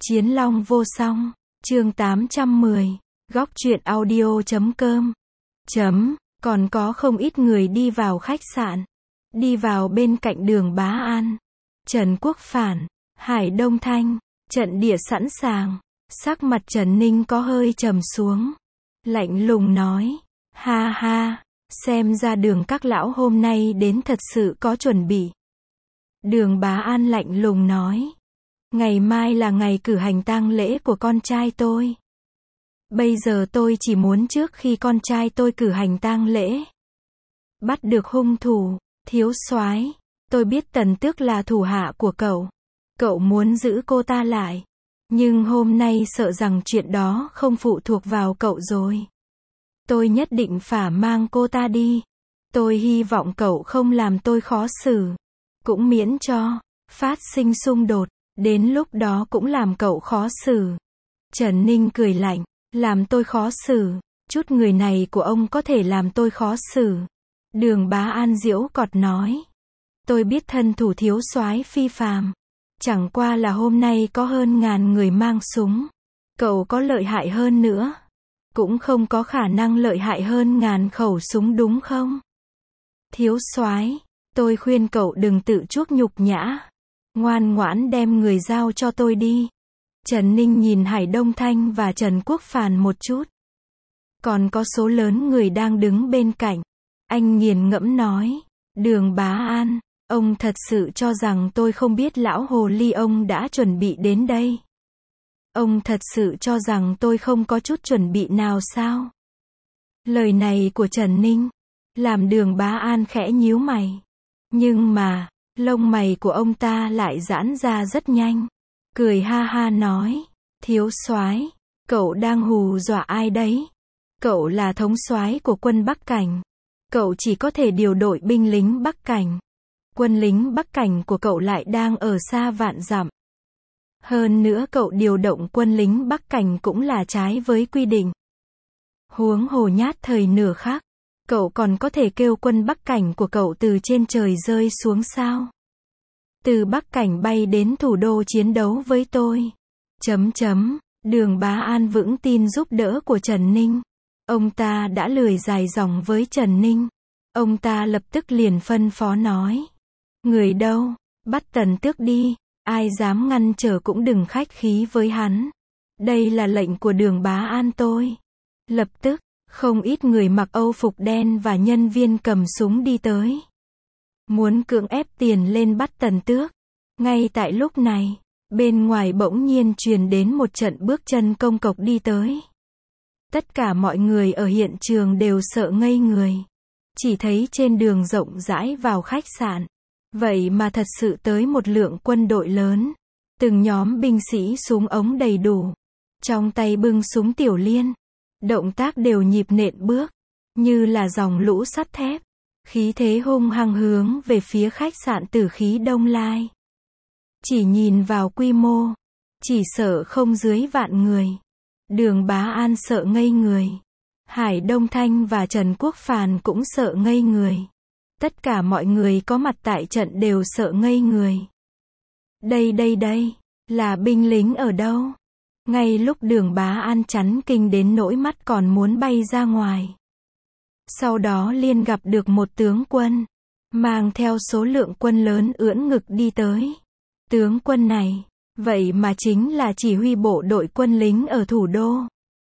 Chiến Long vô song, chương 810, góc truyện audio.com. Còn có không ít người đi vào khách sạn. Đi vào bên cạnh Đường Bá An, Trần Quốc Phản, Hải Đông Thanh, trận địa sẵn sàng. Sắc mặt Trần Ninh có hơi trầm xuống. Lạnh lùng nói, ha ha, xem ra Đường các lão hôm nay đến thật sự có chuẩn bị. Đường Bá An lạnh lùng nói, ngày mai là ngày cử hành tang lễ của con trai tôi. Bây giờ tôi chỉ muốn trước khi con trai tôi cử hành tang lễ, bắt được hung thủ. Thiếu soái, tôi biết Tần Tước là thủ hạ của cậu. Cậu muốn giữ cô ta lại. Nhưng hôm nay sợ rằng chuyện đó không phụ thuộc vào cậu rồi. Tôi nhất định phải mang cô ta đi. Tôi hy vọng cậu không làm tôi khó xử. Cũng miễn cho phát sinh xung đột. Đến lúc đó cũng làm cậu khó xử. Trần Ninh cười lạnh, làm tôi khó xử. Chút người này của ông có thể làm tôi khó xử. Đường Bá An giễu cợt nói, tôi biết thân thủ thiếu soái phi phàm. Chẳng qua là hôm nay có hơn 1000 người mang súng. Cậu có lợi hại hơn nữa, cũng không có khả năng lợi hại hơn 1000 khẩu súng đúng không? Thiếu soái, tôi khuyên cậu đừng tự chuốc nhục nhã. Ngoan ngoãn đem người giao cho tôi đi. Trần Ninh nhìn Hải Đông Thanh và Trần Quốc Phàn một chút. Còn có số lớn người đang đứng bên cạnh. Anh nghiền ngẫm nói, Đường Bá An, ông thật sự cho rằng tôi không biết lão hồ ly ông đã chuẩn bị đến đây. Ông thật sự cho rằng tôi không có chút chuẩn bị nào sao? Lời này của Trần Ninh làm Đường Bá An khẽ nhíu mày. Nhưng mà, lông mày của ông ta lại giãn ra rất nhanh. Cười ha ha nói, thiếu soái, cậu đang hù dọa ai đấy? Cậu là thống soái của quân Bắc Cảnh. Cậu chỉ có thể điều đội binh lính Bắc Cảnh. Quân lính Bắc Cảnh của cậu lại đang ở xa vạn dặm. Hơn nữa cậu điều động quân lính Bắc Cảnh cũng là trái với quy định. Huống hồ nhát thời nửa khắc, cậu còn có thể kêu quân Bắc Cảnh của cậu từ trên trời rơi xuống sao? Từ Bắc Cảnh bay đến thủ đô chiến đấu với tôi. Đường Bá An vững tin giúp đỡ của Trần Ninh. Ông ta đã lười dài dòng với Trần Ninh. Ông ta lập tức liền phân phó nói, người đâu, bắt Tần Tước đi. Ai dám ngăn trở cũng đừng khách khí với hắn. Đây là lệnh của Đường Bá An tôi. Lập tức, không ít người mặc âu phục đen và nhân viên cầm súng đi tới. Muốn cưỡng ép tiền lên bắt Tần Tước. Ngay tại lúc này, bên ngoài bỗng nhiên truyền đến một trận bước chân công cộc đi tới. Tất cả mọi người ở hiện trường đều sợ ngây người. Chỉ thấy trên đường rộng rãi vào khách sạn. Vậy mà thật sự tới một lượng quân đội lớn. Từng nhóm binh sĩ súng ống đầy đủ. Trong tay bưng súng tiểu liên. Động tác đều nhịp nện bước. Như là dòng lũ sắt thép. Khí thế hung hăng hướng về phía khách sạn Tử Khí Đông Lai. Chỉ nhìn vào quy mô, chỉ sợ không dưới vạn người. Đường Bá An sợ ngây người. Hải Đông Thanh và Trần Quốc Phàn cũng sợ ngây người. Tất cả mọi người có mặt tại trận đều sợ ngây người. Đây, là binh lính ở đâu? Ngay lúc Đường Bá An chấn kinh đến nỗi mắt còn muốn bay ra ngoài. Sau đó liền gặp được một tướng quân, mang theo số lượng quân lớn ưỡn ngực đi tới. Tướng quân này, vậy mà chính là chỉ huy bộ đội quân lính ở thủ đô.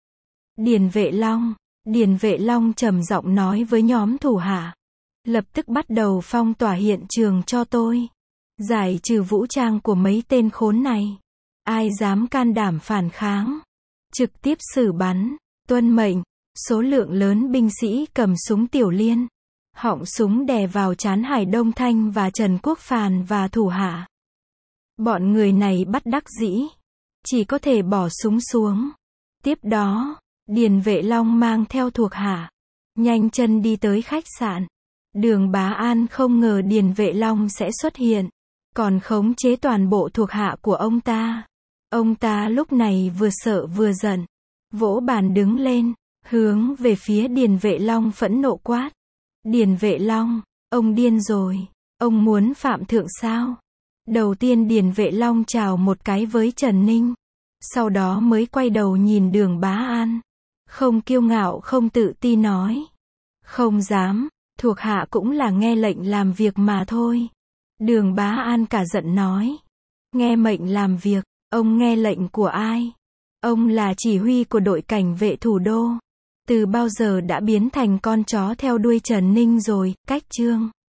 Điền Vệ Long trầm giọng nói với nhóm thủ hạ. Lập tức bắt đầu phong tỏa hiện trường cho tôi. Giải trừ vũ trang của mấy tên khốn này. Ai dám can đảm phản kháng, trực tiếp xử bắn. Tuân mệnh. Số lượng lớn binh sĩ cầm súng tiểu liên. Họng súng đè vào trán Hải Đông Thanh và Trần Quốc Phàn và thủ hạ. Bọn người này bất đắc dĩ, chỉ có thể bỏ súng xuống. Tiếp đó, Điền Vệ Long mang theo thuộc hạ, nhanh chân đi tới khách sạn. Đường Bá An không ngờ Điền Vệ Long sẽ xuất hiện, còn khống chế toàn bộ thuộc hạ của ông ta. Ông ta lúc này vừa sợ vừa giận, vỗ bàn đứng lên, hướng về phía Điền Vệ Long phẫn nộ quát. Điền Vệ Long, ông điên rồi, ông muốn phạm thượng sao? Đầu tiên Điền Vệ Long chào một cái với Trần Ninh. Sau đó mới quay đầu nhìn Đường Bá An. Không kiêu ngạo không tự ti nói. Không dám, thuộc hạ cũng là nghe lệnh làm việc mà thôi. Đường Bá An cả giận nói. Nghe mệnh làm việc, ông nghe lệnh của ai? Ông là chỉ huy của đội cảnh vệ thủ đô. Từ bao giờ đã biến thành con chó theo đuôi Trần Ninh rồi, Cách Chương.